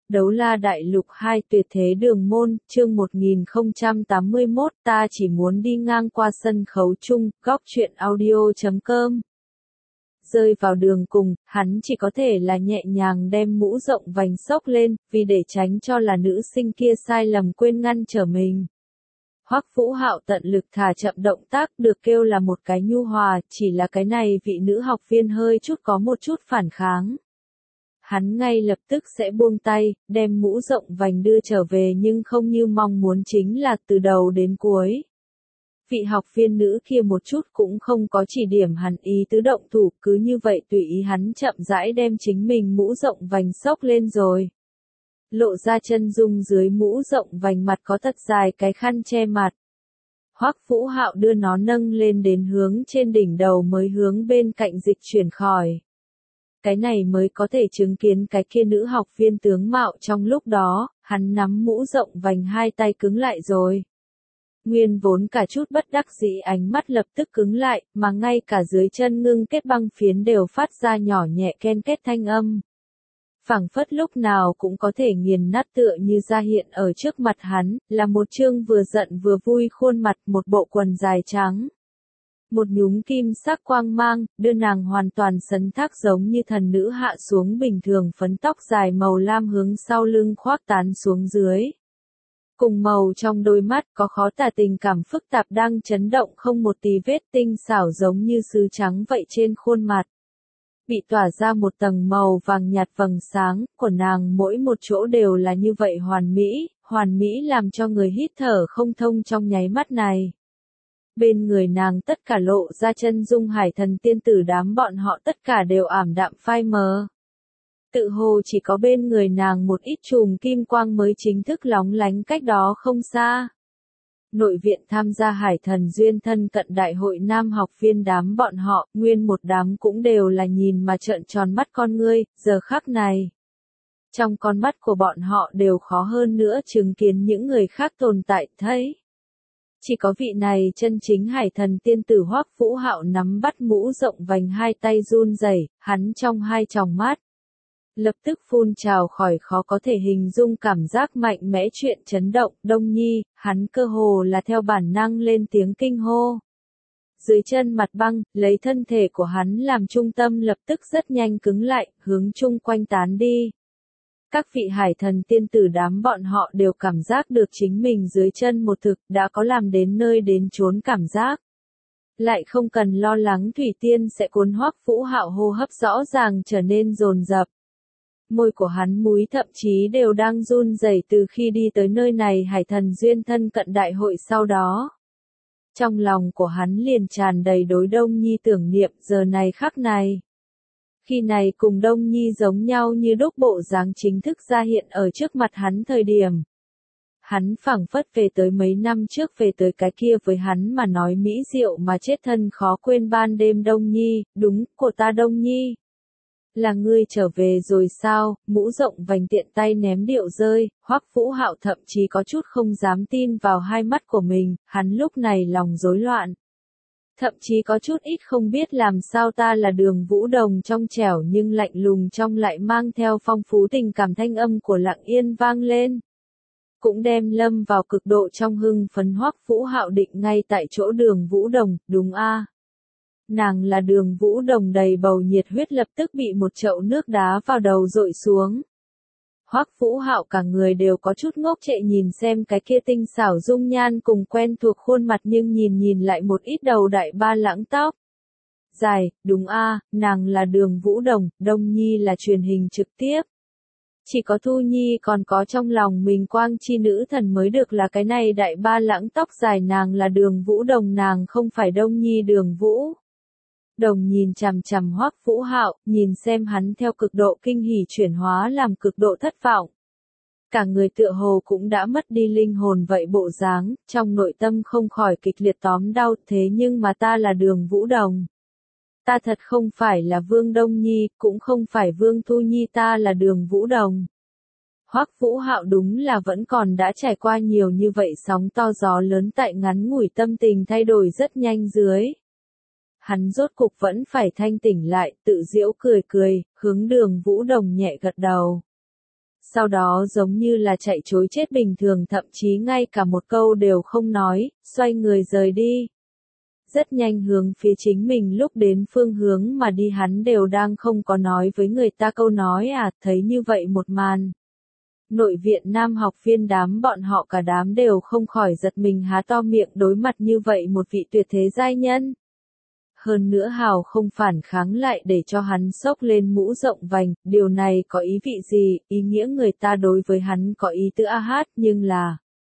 Đấu La Đại Lục 2 Tuyệt Thế Đường Môn, chương 1081, ta chỉ muốn đi ngang qua sân khấu chung, góc truyện audio.com. Rơi vào đường cùng, hắn chỉ có thể là nhẹ nhàng đem mũ rộng vành xốc lên, vì để tránh cho là nữ sinh kia sai lầm quên ngăn trở mình. Hoắc Vũ Hạo tận lực thả chậm động tác, được kêu là một cái nhu hòa, chỉ là cái này vị nữ học viên hơi chút có một chút phản kháng. Hắn ngay lập tức sẽ buông tay, đem mũ rộng vành đưa trở về, nhưng không như mong muốn, chính là từ đầu đến cuối. Vị học viên nữ kia một chút cũng không có chỉ điểm hắn ý tứ động thủ, cứ như vậy tùy ý hắn chậm rãi đem chính mình mũ rộng vành xốc lên rồi. Lộ ra chân dung dưới mũ rộng vành, mặt có thật dài cái khăn che mặt. Hoắc Vũ Hạo đưa nó nâng lên đến hướng trên đỉnh đầu mới hướng bên cạnh dịch chuyển khỏi. Cái này mới có thể chứng kiến cái kia nữ học viên tướng mạo trong lúc đó, hắn nắm mũ rộng vành hai tay cứng lại rồi. Nguyên vốn cả chút bất đắc dĩ ánh mắt lập tức cứng lại, mà ngay cả dưới chân ngưng kết băng phiến đều phát ra nhỏ nhẹ ken két thanh âm. Phảng phất lúc nào cũng có thể nghiền nát, tựa như ra hiện ở trước mặt hắn, là một trương vừa giận vừa vui khuôn mặt, một bộ quần dài trắng. Một nhúm kim sắc quang mang, đưa nàng hoàn toàn sấn thác giống như thần nữ hạ xuống bình thường, phấn tóc dài màu lam hướng sau lưng khoác tán xuống dưới. Cùng màu trong đôi mắt có khó tả tình cảm phức tạp đang chấn động, không một tí vết, tinh xảo giống như sứ trắng vậy trên khuôn mặt. Bị tỏa ra một tầng màu vàng nhạt vầng sáng, của nàng mỗi một chỗ đều là như vậy hoàn mỹ làm cho người hít thở không thông trong nháy mắt này. Bên người nàng tất cả lộ ra chân dung hải thần tiên tử, đám bọn họ tất cả đều ảm đạm phai mờ. Tự hồ chỉ có bên người nàng một ít chùm kim quang mới chính thức lóng lánh cách đó không xa. Nội viện tham gia hải thần duyên thân cận đại hội nam học viên, đám bọn họ, nguyên một đám cũng đều là nhìn mà trợn tròn mắt con ngươi, giờ khắc này. Trong con mắt của bọn họ đều khó hơn nữa chứng kiến những người khác tồn tại thấy. Chỉ có vị này chân chính hải thần tiên tử Hoắc Vũ Hạo nắm bắt mũ rộng vành hai tay run rẩy, hắn trong hai tròng mắt lập tức phun trào khỏi khó có thể hình dung cảm giác mạnh mẽ, chuyện chấn động. Đông Nhi, hắn cơ hồ là theo bản năng lên tiếng kinh hô. Dưới chân mặt băng, lấy thân thể của hắn làm trung tâm lập tức rất nhanh cứng lại, hướng chung quanh tán đi. Các vị hải thần tiên tử đám bọn họ đều cảm giác được chính mình dưới chân một thực đã có làm đến nơi đến chốn cảm giác. Lại không cần lo lắng thủy tiên sẽ cuốn. Hoắc Vũ Hạo hô hấp rõ ràng trở nên dồn dập. Môi của hắn múi thậm chí đều đang run rẩy từ khi đi tới nơi này hải thần duyên thân cận đại hội sau đó. Trong lòng của hắn liền tràn đầy đối Đông Nhi tưởng niệm, giờ này khắc này. Khi này cùng Đông Nhi giống nhau như đúc bộ dáng chính thức ra hiện ở trước mặt hắn thời điểm. Hắn phảng phất về tới mấy năm trước, về tới cái kia với hắn mà nói mỹ diệu mà chết thân khó quên ban đêm. Đông Nhi, đúng, của ta Đông Nhi. Là ngươi trở về rồi sao? Mũ rộng vành tiện tay ném điệu rơi, Hoắc Vũ Hạo thậm chí có chút không dám tin vào hai mắt của mình, hắn lúc này lòng rối loạn. Thậm chí có chút ít không biết làm sao. Ta là Đường Vũ Đồng, trong trẻo nhưng lạnh lùng trong lại mang theo phong phú tình cảm, thanh âm của Lặng Yên vang lên. Cũng đem lâm vào cực độ trong hưng phấn. Hoắc Vũ Hạo định ngay tại chỗ Đường Vũ Đồng, đúng a? Nàng là Đường Vũ Đồng, đầy bầu nhiệt huyết lập tức bị một chậu nước đá vào đầu dội xuống. Hoắc Vũ Hạo cả người đều có chút ngốc trệ nhìn xem cái kia tinh xảo dung nhan cùng quen thuộc khuôn mặt, nhưng nhìn lại một ít đầu đại ba lãng tóc dài, đúng a, nàng là Đường Vũ Đồng, Đông Nhi là truyền hình trực tiếp. Chỉ có Thu Nhi còn có trong lòng mình quang chi nữ thần mới được là cái này đại ba lãng tóc dài, nàng là Đường Vũ Đồng, nàng không phải Đông Nhi. Đường Vũ Đồng nhìn chằm chằm Hoắc Vũ Hạo, nhìn xem hắn theo cực độ kinh hỉ chuyển hóa làm cực độ thất vọng. Cả người tựa hồ cũng đã mất đi linh hồn vậy bộ dáng, trong nội tâm không khỏi kịch liệt tóm đau. Thế nhưng mà ta là Đường Vũ Đồng. Ta thật không phải là Vương Đông Nhi, cũng không phải Vương Thu Nhi, ta là Đường Vũ Đồng. Hoắc Vũ Hạo đúng là vẫn còn đã trải qua nhiều như vậy sóng to gió lớn, tại ngắn ngủi tâm tình thay đổi rất nhanh dưới. Hắn rốt cục vẫn phải thanh tỉnh lại, tự giễu cười, hướng Đường Vũ Đồng nhẹ gật đầu. sau đó giống như là chạy trối chết bình thường, thậm chí ngay cả một câu đều không nói, xoay người rời đi. Rất nhanh hướng phía chính mình lúc đến phương hướng mà đi, hắn đều đang không có nói với người ta câu nói thấy như vậy một màn. Nội viện nam học viên đám bọn họ cả đám đều không khỏi giật mình há to miệng đối mặt như vậy một vị tuyệt thế giai nhân. Hơn nữa hào không phản kháng lại để cho hắn xốc lên mũ rộng vành, điều này có ý vị gì, ý nghĩa người ta đối với hắn có ý tứ nhưng là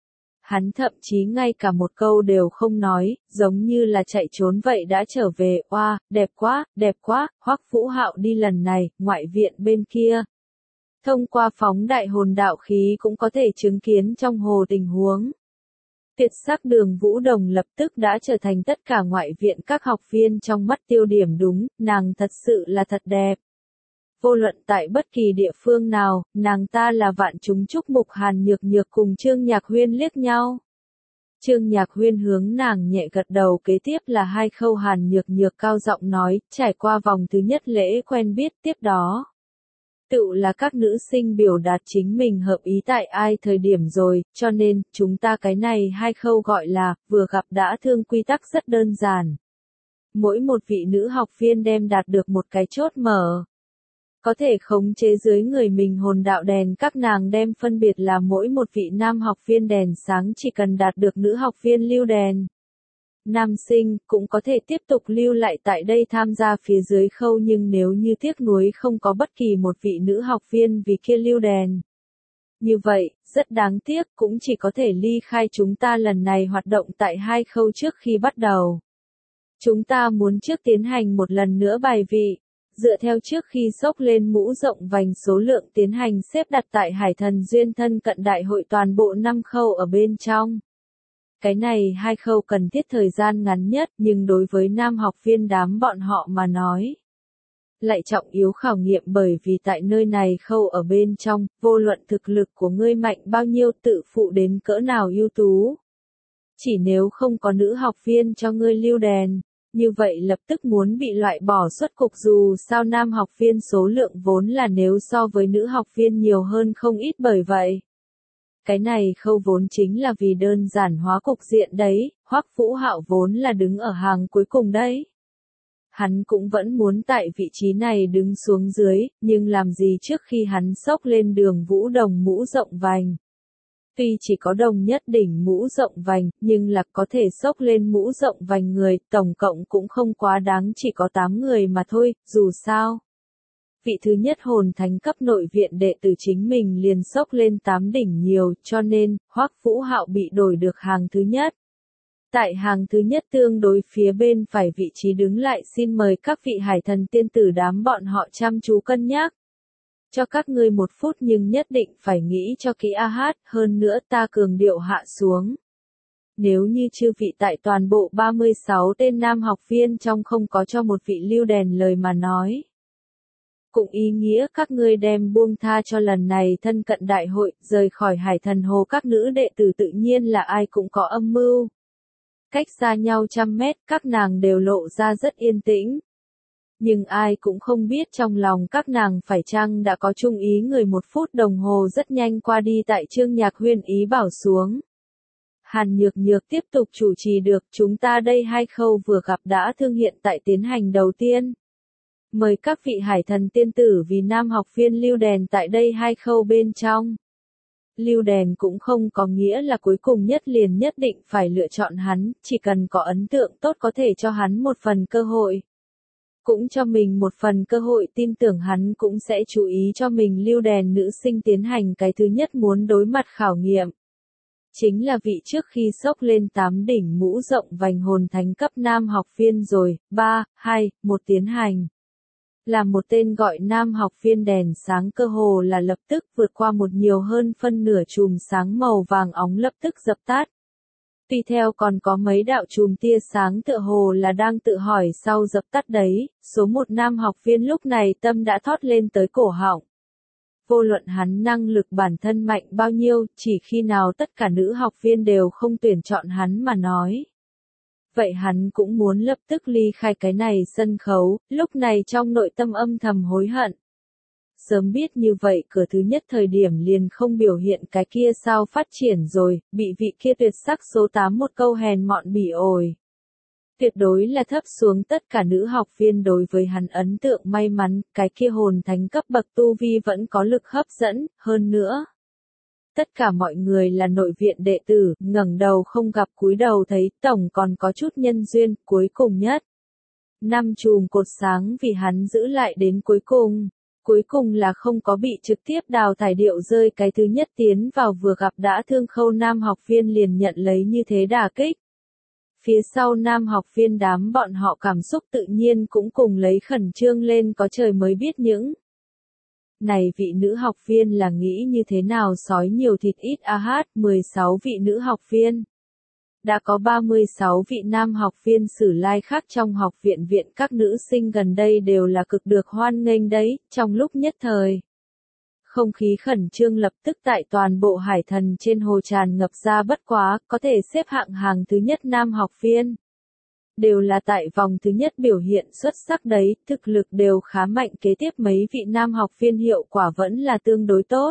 hắn thậm chí ngay cả một câu đều không nói, giống như là chạy trốn vậy đã trở về. Oa, đẹp quá, Hoắc Vũ Hạo đi lần này, ngoại viện bên kia. Thông qua phóng đại hồn đạo khí cũng có thể chứng kiến trong hồ tình huống. Tuyệt sắc Đường Vũ Đồng lập tức đã trở thành tất cả ngoại viện các học viên trong mắt tiêu điểm. Đúng, nàng thật sự là thật đẹp. Vô luận tại bất kỳ địa phương nào, nàng ta là vạn chúng chúc mục. Hàn Nhược Nhược cùng Trương Nhạc Huyên liếc nhau. Trương Nhạc Huyên hướng nàng nhẹ gật đầu, kế tiếp là hai khâu. Hàn Nhược Nhược cao giọng nói, trải qua vòng thứ nhất lễ quen biết, tiếp đó tự là các nữ sinh biểu đạt chính mình hợp ý tại ai thời điểm rồi, cho nên, chúng ta cái này hai khâu gọi là, vừa gặp đã thương, quy tắc rất đơn giản. Mỗi một vị nữ học viên đem đạt được một cái chốt mở. Có thể khống chế dưới người mình hồn đạo đèn, các nàng đem phân biệt là mỗi một vị nam học viên đèn sáng chỉ cần đạt được nữ học viên lưu đèn. Nam sinh cũng có thể tiếp tục lưu lại tại đây tham gia phía dưới khâu, nhưng nếu như tiếc nuối không có bất kỳ một vị nữ học viên vì kia lưu đèn. Như vậy, rất đáng tiếc, cũng chỉ có thể ly khai chúng ta lần này hoạt động tại hai khâu trước khi bắt đầu. Chúng ta muốn trước tiến hành một lần nữa bài vị, dựa theo trước khi xốc lên mũ rộng vành số lượng tiến hành xếp đặt tại Hải Thần Duyên thân cận đại hội toàn bộ 5 khâu ở bên trong. Cái này hai khâu cần thiết thời gian ngắn nhất, nhưng đối với nam học viên đám bọn họ mà nói, lại trọng yếu khảo nghiệm, bởi vì tại nơi này khâu ở bên trong, vô luận thực lực của ngươi mạnh bao nhiêu, tự phụ đến cỡ nào ưu tú. Chỉ nếu không có nữ học viên cho ngươi lưu đèn, như vậy lập tức muốn bị loại bỏ xuất cục, dù sao nam học viên số lượng vốn là nếu so với nữ học viên nhiều hơn không ít, bởi vậy. Cái này khâu vốn chính là vì đơn giản hóa cục diện đấy, Hoắc Vũ Hạo vốn là đứng ở hàng cuối cùng đấy. Hắn cũng vẫn muốn tại vị trí này đứng xuống dưới, nhưng làm gì trước khi hắn xốc lên Đường Vũ Đồng mũ rộng vành. Tuy chỉ có đồng nhất đỉnh mũ rộng vành, nhưng là có thể xốc lên mũ rộng vành người, tổng cộng cũng không quá đáng, chỉ có 8 người mà thôi, dù sao. Vị thứ nhất hồn thánh cấp nội viện đệ tử chính mình liền xốc lên 8 đỉnh nhiều, cho nên, Hoắc Vũ Hạo bị đổi được hàng thứ nhất. Tại hàng thứ nhất tương đối phía bên phải vị trí đứng lại, xin mời các vị hải thần tiên tử đám bọn họ chăm chú cân nhắc. Cho các ngươi 1 phút, nhưng nhất định phải nghĩ cho kỹ hơn nữa ta cường điệu hạ xuống. Nếu như chư vị tại toàn bộ 36 tên nam học viên trong không có cho một vị lưu đèn lời mà nói. Cũng ý nghĩa các ngươi đem buông tha cho lần này thân cận đại hội, rời khỏi Hải Thần Hồ. Các nữ đệ tử tự nhiên là ai cũng có âm mưu. Cách xa nhau 100 mét, các nàng đều lộ ra rất yên tĩnh. Nhưng ai cũng không biết trong lòng các nàng phải chăng đã có chung ý người. 1 phút đồng hồ rất nhanh qua đi, tại Trương Nhạc Huyên ý bảo xuống. Hàn Nhược Nhược tiếp tục chủ trì được, chúng ta đây hai khâu vừa gặp đã thương, hiện tại tiến hành đầu tiên. Mời các vị hải thần tiên tử vì nam học viên lưu đèn tại đây hai khâu bên trong. Lưu đèn cũng không có nghĩa là cuối cùng nhất liền nhất định phải lựa chọn hắn, chỉ cần có ấn tượng tốt có thể cho hắn một phần cơ hội. Cũng cho mình một phần cơ hội, tin tưởng hắn cũng sẽ chú ý cho mình lưu đèn nữ sinh tiến hành cái thứ nhất muốn đối mặt khảo nghiệm. Chính là vị trước khi xốc lên 8 đỉnh mũ rộng vành hồn thánh cấp nam học viên rồi, 3, 2, 1 tiến hành. Là một tên gọi nam học viên đèn sáng cơ hồ là lập tức vượt qua một nhiều hơn phân nửa chùm sáng màu vàng óng lập tức dập tắt. Tuy theo còn có mấy đạo chùm tia sáng tựa hồ là đang tự hỏi sau dập tắt đấy, số 1 nam học viên lúc này tâm đã thót lên tới cổ họng. Vô luận hắn năng lực bản thân mạnh bao nhiêu, chỉ khi nào tất cả nữ học viên đều không tuyển chọn hắn mà nói. Vậy hắn cũng muốn lập tức ly khai cái này sân khấu, lúc này trong nội tâm âm thầm hối hận. Sớm biết như vậy cửa thứ nhất thời điểm liền không biểu hiện cái kia sao phát triển rồi, bị vị kia tuyệt sắc số 8 một câu hèn mọn bỉ ổi. Tuyệt đối là thấp xuống tất cả nữ học viên đối với hắn ấn tượng may mắn, cái kia hồn thánh cấp bậc tu vi vẫn có lực hấp dẫn, hơn nữa. Tất cả mọi người là nội viện đệ tử, ngẩng đầu không gặp cúi đầu thấy, tổng còn có chút nhân duyên, cuối cùng nhất. Năm chùm cột sáng vì hắn giữ lại đến cuối cùng. Cuối cùng là không có bị trực tiếp đào thải điệu rơi cái thứ nhất tiến vào vừa gặp đã thương khâu nam học viên liền nhận lấy như thế đả kích. Phía sau nam học viên đám bọn họ cảm xúc tự nhiên cũng cùng lấy khẩn trương lên có trời mới biết những. Này vị nữ học viên là nghĩ như thế nào sói nhiều thịt ít hát, 16 vị nữ học viên. Đã có 36 vị nam học viên sử lai khác trong học viện viện các nữ sinh gần đây đều là cực được hoan nghênh đấy, trong lúc nhất thời. Không khí khẩn trương lập tức tại toàn bộ hải thần trên hồ tràn ngập ra bất quá, có thể xếp hạng hàng thứ nhất nam học viên. Đều là tại vòng thứ nhất biểu hiện xuất sắc đấy, thực lực đều khá mạnh kế tiếp mấy vị nam học viên hiệu quả vẫn là tương đối tốt.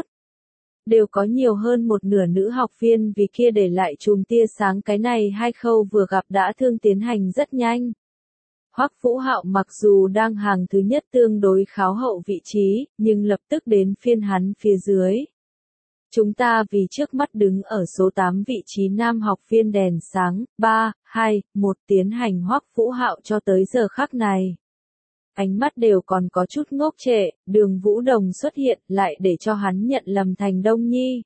Đều có nhiều hơn một nửa nữ học viên vì kia để lại chùm tia sáng cái này hai khâu vừa gặp đã thương tiến hành rất nhanh. Hoắc Vũ Hạo mặc dù đang hàng thứ nhất tương đối kháo hậu vị trí, nhưng lập tức đến phiên hắn phía dưới. Chúng ta vì trước mắt đứng ở số 8 vị trí nam học viên đèn sáng, 3, 2, 1 tiến hành Hoắc Vũ Hạo cho tới giờ khắc này. Ánh mắt đều còn có chút ngốc trệ, Đường Vũ Đồng xuất hiện lại để cho hắn nhận lầm thành Đông Nhi.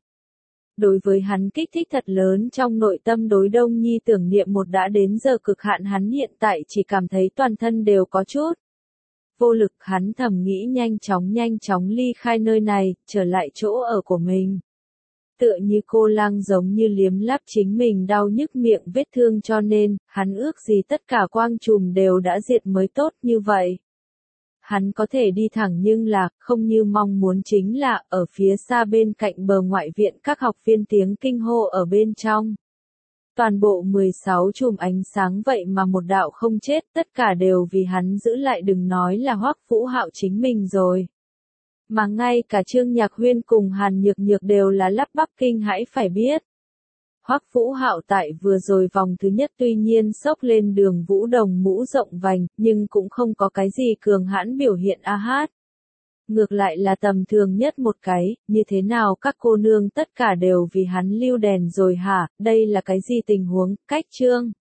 Đối với hắn kích thích thật lớn trong nội tâm đối Đông Nhi tưởng niệm một đã đến giờ cực hạn hắn hiện tại chỉ cảm thấy toàn thân đều có chút. Vô lực hắn thầm nghĩ nhanh chóng ly khai nơi này, trở lại chỗ ở của mình. Tựa như cô lang giống như liếm láp chính mình đau nhức miệng vết thương cho nên, hắn ước gì tất cả quang trùm đều đã diệt mới tốt như vậy. Hắn có thể đi thẳng nhưng là, không như mong muốn chính là, ở phía xa bên cạnh bờ ngoại viện các học viên tiếng kinh hô ở bên trong. Toàn bộ 16 chùm ánh sáng vậy mà một đạo không chết, tất cả đều vì hắn giữ lại đừng nói là Hoắc Vũ Hạo chính mình rồi. Mà ngay cả Trương Nhạc Huyên cùng Hàn Nhược Nhược đều là lắp bắp kinh hãi phải biết. Hoắc Vũ Hạo tại vừa rồi vòng thứ nhất tuy nhiên xốc lên Đường Vũ Đồng mũ rộng vành, nhưng cũng không có cái gì cường hãn biểu hiện hát. Ngược lại là tầm thường nhất một cái, như thế nào các cô nương tất cả đều vì hắn lưu đèn rồi hả, đây là cái gì tình huống, cách Trương.